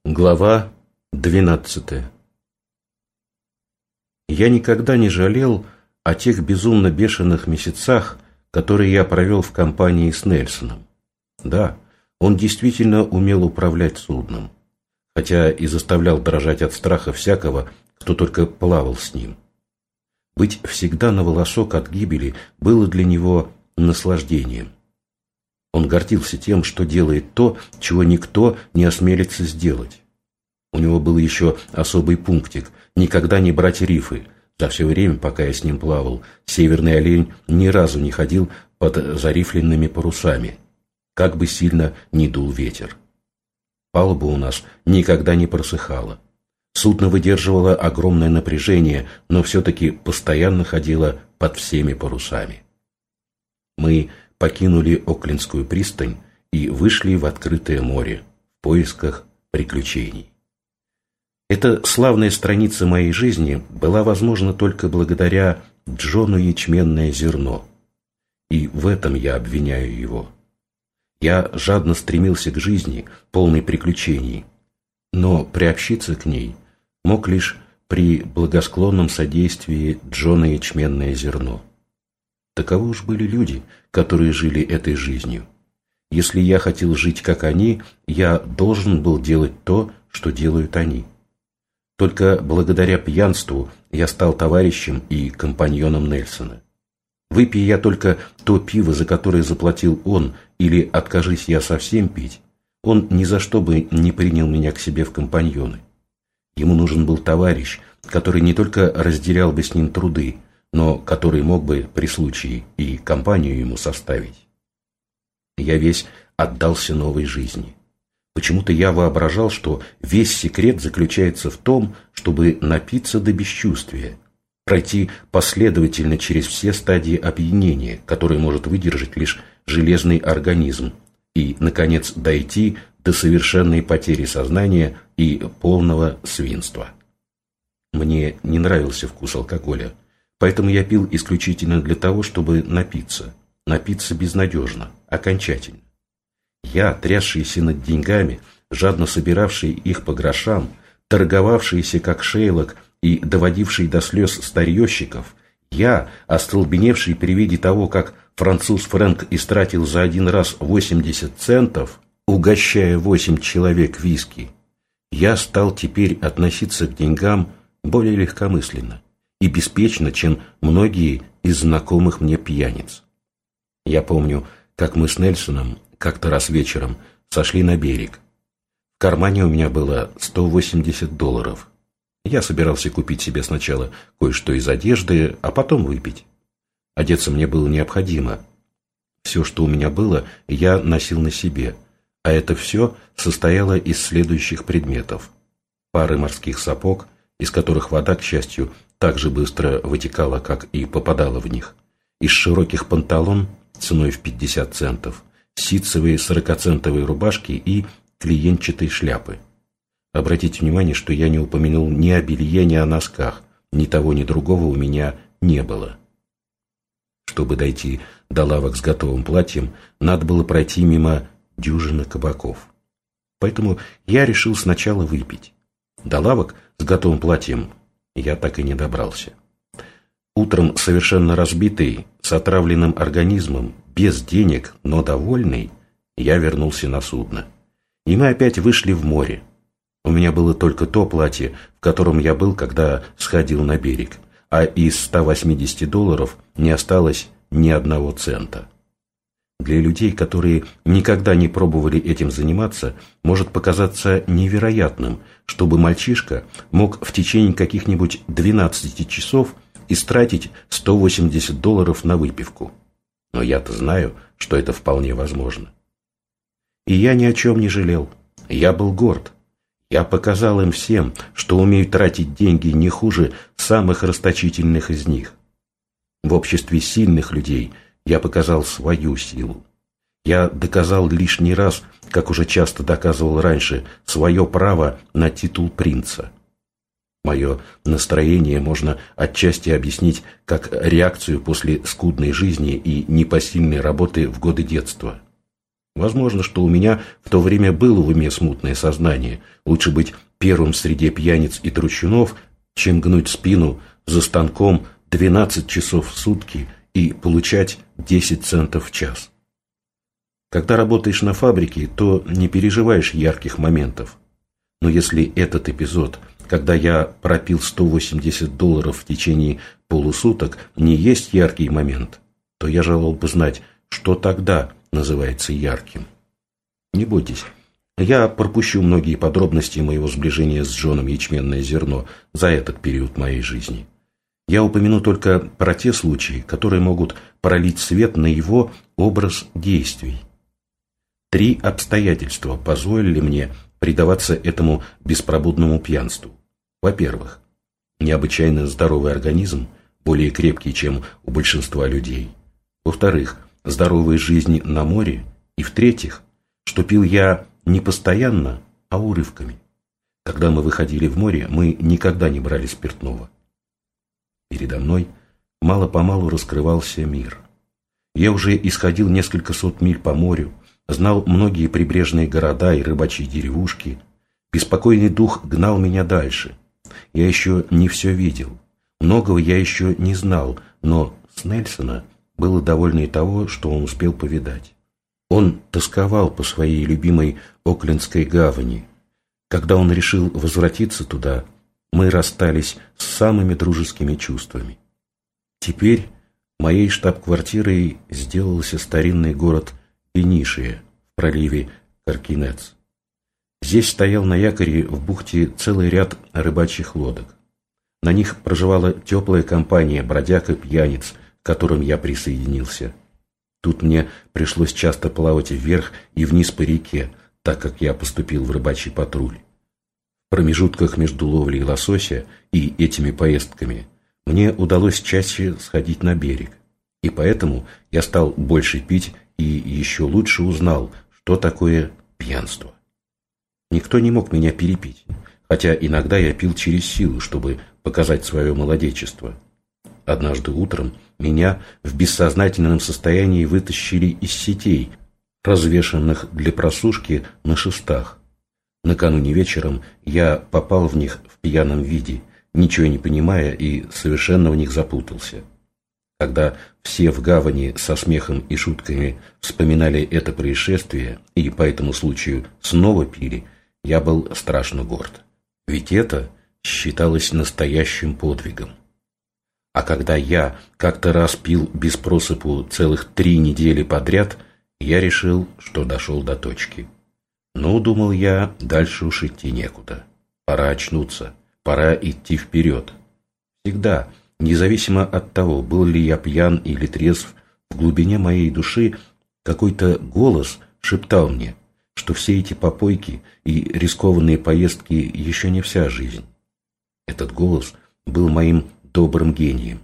Глава 12. Я никогда не жалел о тех безумно бешеных месяцах, которые я провел в компании с Нельсоном. Да, он действительно умел управлять судном, хотя и заставлял дрожать от страха всякого, кто только плавал с ним. Быть всегда на волосок от гибели было для него наслаждением. Он гордился тем, что делает то, чего никто не осмелится сделать. У него был еще особый пунктик – никогда не брать рифы. За все время, пока я с ним плавал, северный олень ни разу не ходил под зарифленными парусами, как бы сильно ни дул ветер. Палуба у нас никогда не просыхала. Судно выдерживало огромное напряжение, но все-таки постоянно ходило под всеми парусами. Мы покинули Оклендскую пристань и вышли в открытое море в поисках приключений. Эта славная страница моей жизни была возможна только благодаря Джону Ячменное зерно. И в этом я обвиняю его. Я жадно стремился к жизни, полной приключений, но приобщиться к ней мог лишь при благосклонном содействии Джона Ячменное зерно. Таковы уж были люди, которые жили этой жизнью. Если я хотел жить, как они, я должен был делать то, что делают они. Только благодаря пьянству я стал товарищем и компаньоном Нельсона. Выпей я только то пиво, за которое заплатил он, или откажись я совсем пить, он ни за что бы не принял меня к себе в компаньоны. Ему нужен был товарищ, который не только разделял бы с ним труды, но который мог бы при случае и компанию ему составить. Я весь отдался новой жизни. Почему-то я воображал, что весь секрет заключается в том, чтобы напиться до бесчувствия, пройти последовательно через все стадии опьянения, которые может выдержать лишь железный организм, и, наконец, дойти до совершенной потери сознания и полного свинства. Мне не нравился вкус алкоголя, поэтому я пил исключительно для того, чтобы напиться. Напиться безнадежно, окончательно. Я, трясшийся над деньгами, жадно собиравший их по грошам, торговавшийся как Шейлок и доводивший до слез старьевщиков, я, остолбеневший при виде того, как француз Фрэнк истратил за один раз 80 центов, угощая 8 человек виски, я стал теперь относиться к деньгам более легкомысленно и беспечно, чем многие из знакомых мне пьяниц. Я помню, как мы с Нельсоном как-то раз вечером сошли на берег. В кармане у меня было $180. Я собирался купить себе сначала кое-что из одежды, а потом выпить. Одеться мне было необходимо. Все, что у меня было, я носил на себе, а это все состояло из следующих предметов: пары морских сапог, из которых вода, к счастью, так же быстро вытекала, как и попадала в них, из широких панталон ценой в 50 центов, ситцевые 40-центовые рубашки и клиентчатой шляпы. Обратите внимание, что я не упомянул ни о белье, ни о носках, ни того, ни другого у меня не было. Чтобы дойти до лавок с готовым платьем, надо было пройти мимо дюжины кабаков. Поэтому я решил сначала выпить. До лавок с готовым платьем я так и не добрался. Утром, совершенно разбитый, с отравленным организмом, без денег, но довольный, я вернулся на судно. И мы опять вышли в море. У меня было только то платье, в котором я был, когда сходил на берег, а из $180 не осталось ни одного цента. Для людей, которые никогда не пробовали этим заниматься, может показаться невероятным, чтобы мальчишка мог в течение каких-нибудь 12 часов истратить $180 на выпивку. Но я-то знаю, что это вполне возможно. И я ни о чем не жалел. Я был горд. Я показал им всем, что умею тратить деньги не хуже самых расточительных из них. В обществе сильных людей я показал свою силу. Я доказал лишний раз, как уже часто доказывал раньше, свое право на титул принца. Мое настроение можно отчасти объяснить как реакцию после скудной жизни и непосильной работы в годы детства. Возможно, что у меня в то время было в уме смутное сознание. Лучше быть первым среди пьяниц и трущунов, чем гнуть спину за станком 12 часов в сутки и получать 10 центов в час. Когда работаешь на фабрике, то не переживаешь ярких моментов. Но если этот эпизод, когда я пропил $180 в течение полусуток, не есть яркий момент, то я желал бы знать, что тогда называется ярким. Не бойтесь, я пропущу многие подробности моего сближения с Джоном Ячменное зерно за этот период моей жизни. Я упомяну только про те случаи, которые могут пролить свет на его образ действий. 3 обстоятельства позволили мне предаваться этому беспробудному пьянству. Во-первых, необычайно здоровый организм, более крепкий, чем у большинства людей. Во-вторых, здоровая жизнь на море. И в-третьих, что пил я не постоянно, а урывками. Когда мы выходили в море, мы никогда не брали спиртного. Передо мной мало-помалу раскрывался мир. Я уже исходил несколько сот миль по морю, знал многие прибрежные города и рыбачьи деревушки. Беспокойный дух гнал меня дальше. Я еще не все видел. Многого я еще не знал, но с Нельсона было довольно и того, что он успел повидать. Он тосковал по своей любимой Оклендской гавани. Когда он решил возвратиться туда, мы расстались с самыми дружескими чувствами. Теперь моей штаб-квартирой сделался старинный город Пенишия в проливе Каркинец. Здесь стоял на якоре в бухте целый ряд рыбачьих лодок. На них проживала теплая компания бродяг и пьяниц, к которым я присоединился. Тут мне пришлось часто плавать вверх и вниз по реке, так как я поступил в рыбачий патруль. В промежутках между ловлей лосося и этими поездками мне удалось чаще сходить на берег, и поэтому я стал больше пить и еще лучше узнал, что такое пьянство. Никто не мог меня перепить, хотя иногда я пил через силу, чтобы показать свое молодечество. Однажды утром меня в бессознательном состоянии вытащили из сетей, развешанных для просушки на шестах. Накануне вечером я попал в них в пьяном виде, ничего не понимая и совершенно в них запутался. Когда все в гавани со смехом и шутками вспоминали это происшествие и по этому случаю снова пили, я был страшно горд. Ведь это считалось настоящим подвигом. А когда я как-то раз пил без просыпу целых 3 недели подряд, я решил, что дошел до точки. Но, думал я, дальше уж идти некуда. Пора очнуться, пора идти вперед. Всегда, независимо от того, был ли я пьян или трезв, в глубине моей души какой-то голос шептал мне, что все эти попойки и рискованные поездки еще не вся жизнь. Этот голос был моим добрым гением.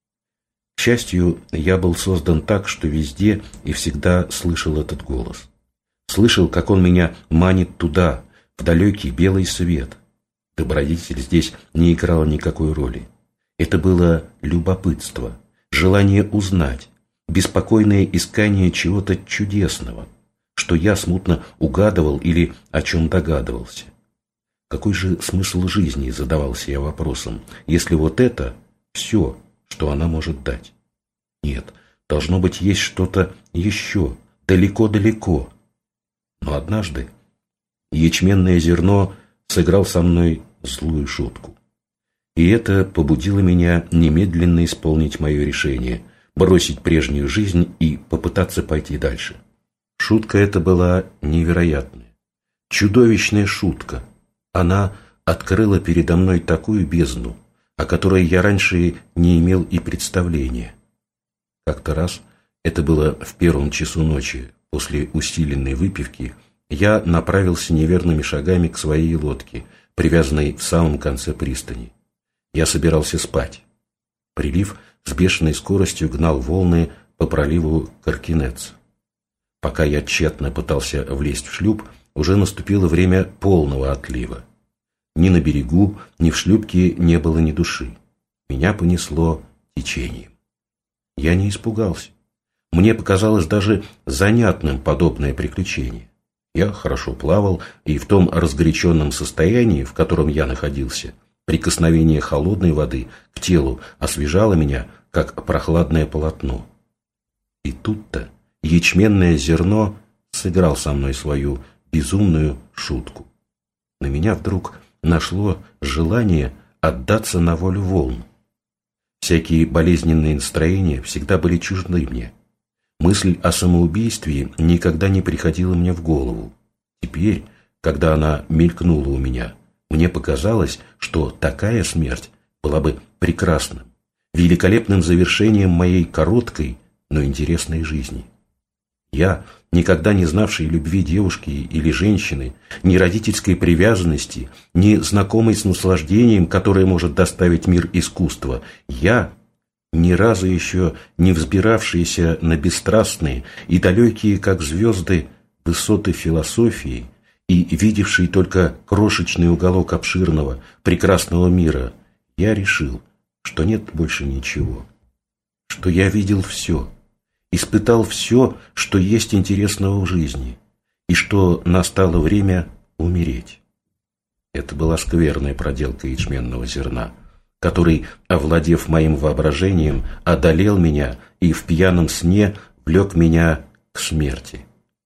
К счастью, я был создан так, что везде и всегда слышал этот голос. Слышал, как он меня манит туда, в далекий белый свет. Добродетель здесь не играла никакой роли. Это было любопытство, желание узнать, беспокойное искание чего-то чудесного, что я смутно угадывал или о чем догадывался. Какой же смысл жизни, задавался я вопросом, если вот это все, что она может дать? Нет, должно быть, есть что-то еще, далеко-далеко. Но однажды ячменное зерно сыграл со мной злую шутку. И это побудило меня немедленно исполнить мое решение, бросить прежнюю жизнь и попытаться пойти дальше. Шутка эта была невероятная, чудовищная шутка. Она открыла передо мной такую бездну, о которой я раньше не имел и представления. Как-то раз, это было в 1 часу ночи, после усиленной выпивки, я направился неверными шагами к своей лодке, привязанной в самом конце пристани. Я собирался спать. Прилив с бешеной скоростью гнал волны по проливу Каркинец. Пока я тщетно пытался влезть в шлюп, уже наступило время полного отлива. Ни на берегу, ни в шлюпке не было ни души. Меня понесло течением. Я не испугался. Мне показалось даже занятным подобное приключение. Я хорошо плавал, и в том разгоряченном состоянии, в котором я находился, прикосновение холодной воды к телу освежало меня, как прохладное полотно. И тут-то ячменное зерно сыграл со мной свою безумную шутку. На меня вдруг нашло желание отдаться на волю волн. Всякие болезненные настроения всегда были чужды мне. Мысль о самоубийстве никогда не приходила мне в голову. Теперь, когда она мелькнула у меня, мне показалось, что такая смерть была бы прекрасным, великолепным завершением моей короткой, но интересной жизни. Я, никогда не знавший любви девушки или женщины, ни родительской привязанности, ни знакомый с наслаждением, которое может доставить мир искусства, я, ни разу еще не взбиравшийся на бесстрастные и далекие, как звезды, высоты философии и видевший только крошечный уголок обширного, прекрасного мира, я решил, что нет больше ничего, что я видел все, испытал все, что есть интересного в жизни, и что настало время умереть. Это была скверная проделка ячменного зерна, который, овладев моим воображением, одолел меня и в пьяном сне влек меня к смерти.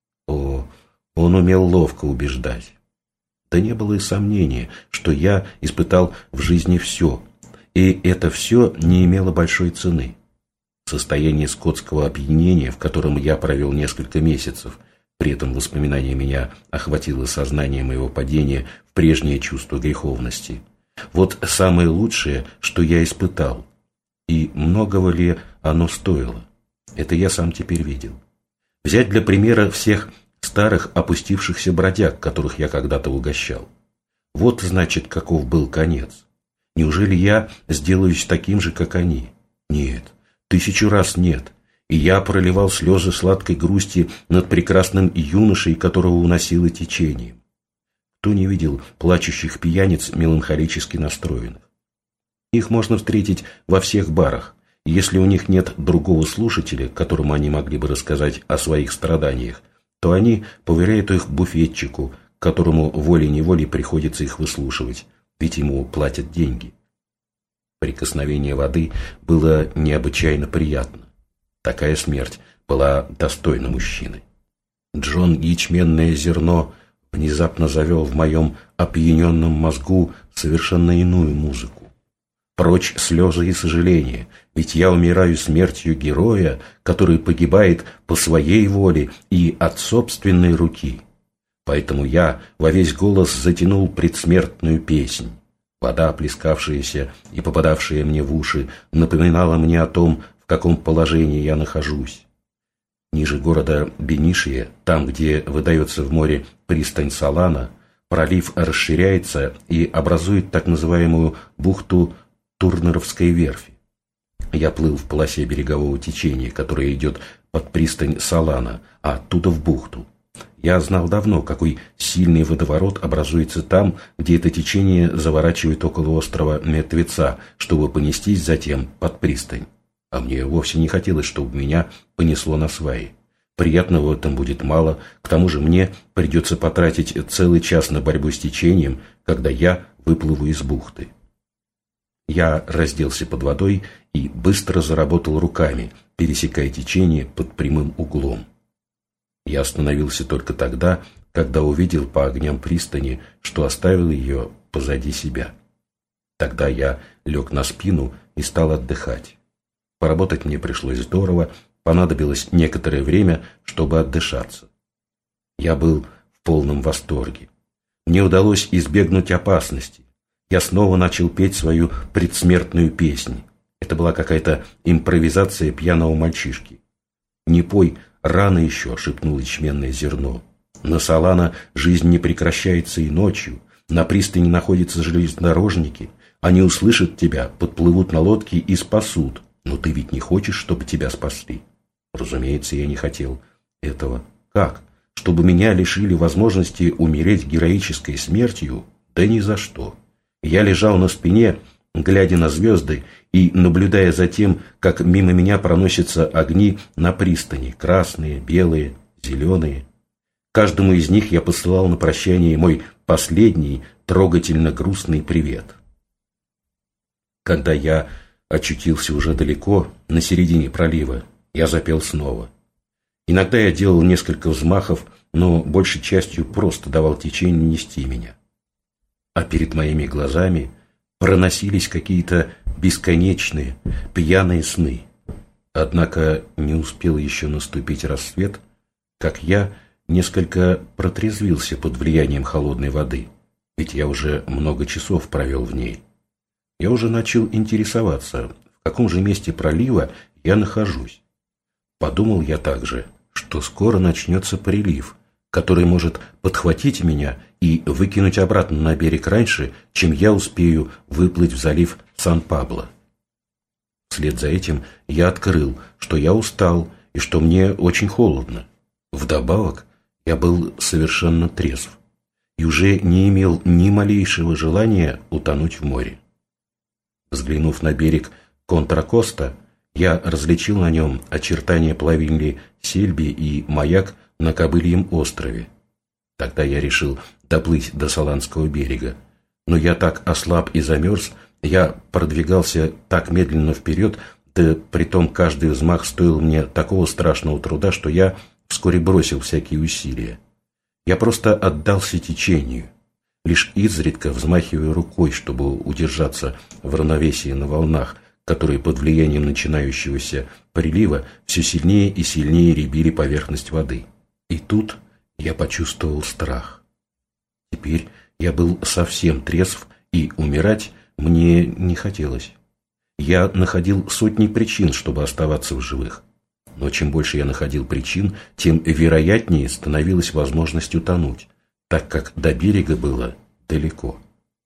О, он умел ловко убеждать. Да не было и сомнения, что я испытал в жизни все, и это все не имело большой цены. Состояние скотского опьянения, в котором я провел несколько месяцев, при этом воспоминание меня охватило сознание моего падения в прежнее чувство греховности. Вот самое лучшее, что я испытал. И многого ли оно стоило? Это я сам теперь видел. Взять для примера всех старых опустившихся бродяг, которых я когда-то угощал. Вот, значит, каков был конец. Неужели я сделаюсь таким же, как они? Нет, 1000 раз нет. И я проливал слезы сладкой грусти над прекрасным юношей, которого уносило течением. Кто не видел плачущих пьяниц, меланхолически настроенных? Их можно встретить во всех барах. И если у них нет другого слушателя, которому они могли бы рассказать о своих страданиях, то они поверяют их буфетчику, которому волей-неволей приходится их выслушивать, ведь ему платят деньги. Прикосновение воды было необычайно приятно. Такая смерть была достойна мужчины. Джон ячменное зерно внезапно завел в моем опьяненном мозгу совершенно иную музыку. Прочь слезы и сожаления, ведь я умираю смертью героя, который погибает по своей воле и от собственной руки. Поэтому я во весь голос затянул предсмертную песнь. Вода, плескавшаяся и попадавшая мне в уши, напоминала мне о том, в каком положении я нахожусь. Ниже города Бенишия, там, где выдается в море пристань Салана, пролив расширяется и образует так называемую бухту Турнеровской верфи. Я плыл в полосе берегового течения, которое идет под пристань Салана, а оттуда в бухту. Я знал давно, какой сильный водоворот образуется там, где это течение заворачивает около острова Мертвеца, чтобы понестись затем под пристань. А мне вовсе не хотелось, чтобы меня понесло на сваи. Приятного в этом будет мало, к тому же мне придется потратить целый час на борьбу с течением, когда я выплыву из бухты. Я разделся под водой и быстро заработал руками, пересекая течение под прямым углом. Я остановился только тогда, когда увидел по огням пристани, что оставил ее позади себя. Тогда я лег на спину и стал отдыхать. Поработать мне пришлось здорово, понадобилось некоторое время, чтобы отдышаться. Я был в полном восторге. Мне удалось избегнуть опасности. Я снова начал петь свою предсмертную песнь. Это была какая-то импровизация пьяного мальчишки. «Не пой, рано еще», — шепнул ячменное зерно. «На Салана жизнь не прекращается и ночью. На пристани находятся железнодорожники. Они услышат тебя, подплывут на лодке и спасут. Но ты ведь не хочешь, чтобы тебя спасли?» Разумеется, я не хотел этого. Как? Чтобы меня лишили возможности умереть героической смертью? Да ни за что. Я лежал на спине, глядя на звезды и наблюдая за тем, как мимо меня проносятся огни на пристани, красные, белые, зеленые. Каждому из них я посылал на прощание мой последний, трогательно грустный привет. Когда я очутился уже далеко, на середине пролива, я запел снова. Иногда я делал несколько взмахов, но большей частью просто давал течению нести меня. А перед моими глазами проносились какие-то бесконечные, пьяные сны. Однако не успел еще наступить рассвет, как я несколько протрезвился под влиянием холодной воды, ведь я уже много часов провел в ней. Я уже начал интересоваться, в каком же месте пролива я нахожусь. Подумал я также, что скоро начнется прилив, который может подхватить меня и выкинуть обратно на берег раньше, чем я успею выплыть в залив Сан-Пабло. Вслед за этим я открыл, что я устал и что мне очень холодно. Вдобавок, я был совершенно трезв и уже не имел ни малейшего желания утонуть в море. Взглянув на берег Контра-Коста, я различил на нем очертания плавильни Сельби и маяк на Кобыльем острове. Тогда я решил доплыть до Соланского берега, но я так ослаб и замерз, я продвигался так медленно вперед, да притом каждый взмах стоил мне такого страшного труда, что я вскоре бросил всякие усилия. Я просто отдался течению, лишь изредка взмахивая рукой, чтобы удержаться в равновесии на волнах, которые под влиянием начинающегося прилива все сильнее и сильнее рябили поверхность воды. И тут я почувствовал страх. Теперь я был совсем трезв, и умирать мне не хотелось. Я находил сотни причин, чтобы оставаться в живых. Но чем больше я находил причин, тем вероятнее становилась возможность утонуть, так как до берега было далеко.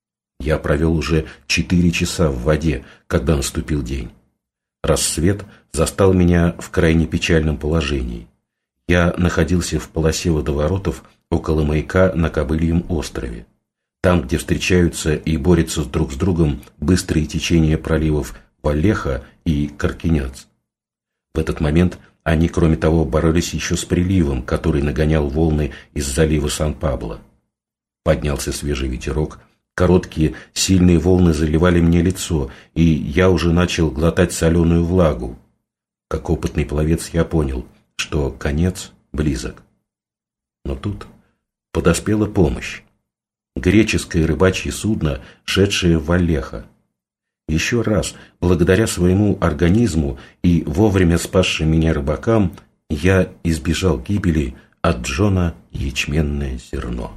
Я провел уже 4 часа в воде, когда наступил день. Рассвет застал меня в крайне печальном положении. Я находился в полосе водоворотов около маяка на Кобыльем острове, там, где встречаются и борются друг с другом быстрые течения проливов Валлеха и Каркиняц. В этот момент они, кроме того, боролись еще с приливом, который нагонял волны из залива Сан-Пабло. Поднялся свежий ветерок, короткие, сильные волны заливали мне лицо, и я уже начал глотать соленую влагу. Как опытный пловец я понял, что конец близок. Но тут подоспела помощь. Греческое рыбачье судно, шедшее в Валлеха. Еще раз, благодаря своему организму и вовремя спасшим меня рыбакам, я избежал гибели от Джона ячменное зерно.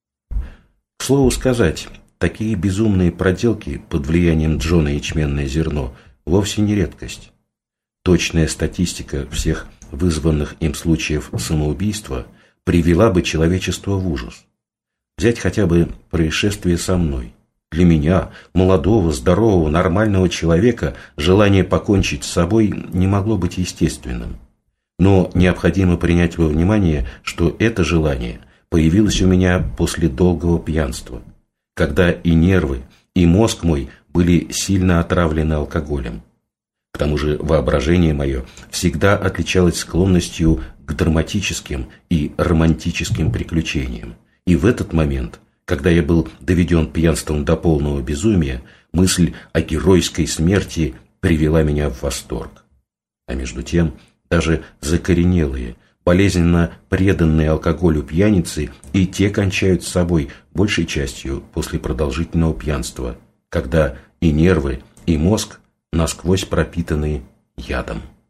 К слову сказать, такие безумные проделки под влиянием Джона ячменное зерно вовсе не редкость. Точная статистика всех вызванных им случаев самоубийства привела бы человечество в ужас. Взять хотя бы происшествие со мной. Для меня, молодого, здорового, нормального человека, желание покончить с собой не могло быть естественным. Но необходимо принять во внимание, что это желание появилось у меня после долгого пьянства, когда и нервы, и мозг мой были сильно отравлены алкоголем. К тому же воображение мое всегда отличалось склонностью к драматическим и романтическим приключениям. И в этот момент, когда я был доведен пьянством до полного безумия, мысль о геройской смерти привела меня в восторг. А между тем, даже закоренелые, болезненно преданные алкоголю пьяницы и те кончают с собой большей частью после продолжительного пьянства, когда и нервы, и мозг насквозь пропитаны ядом.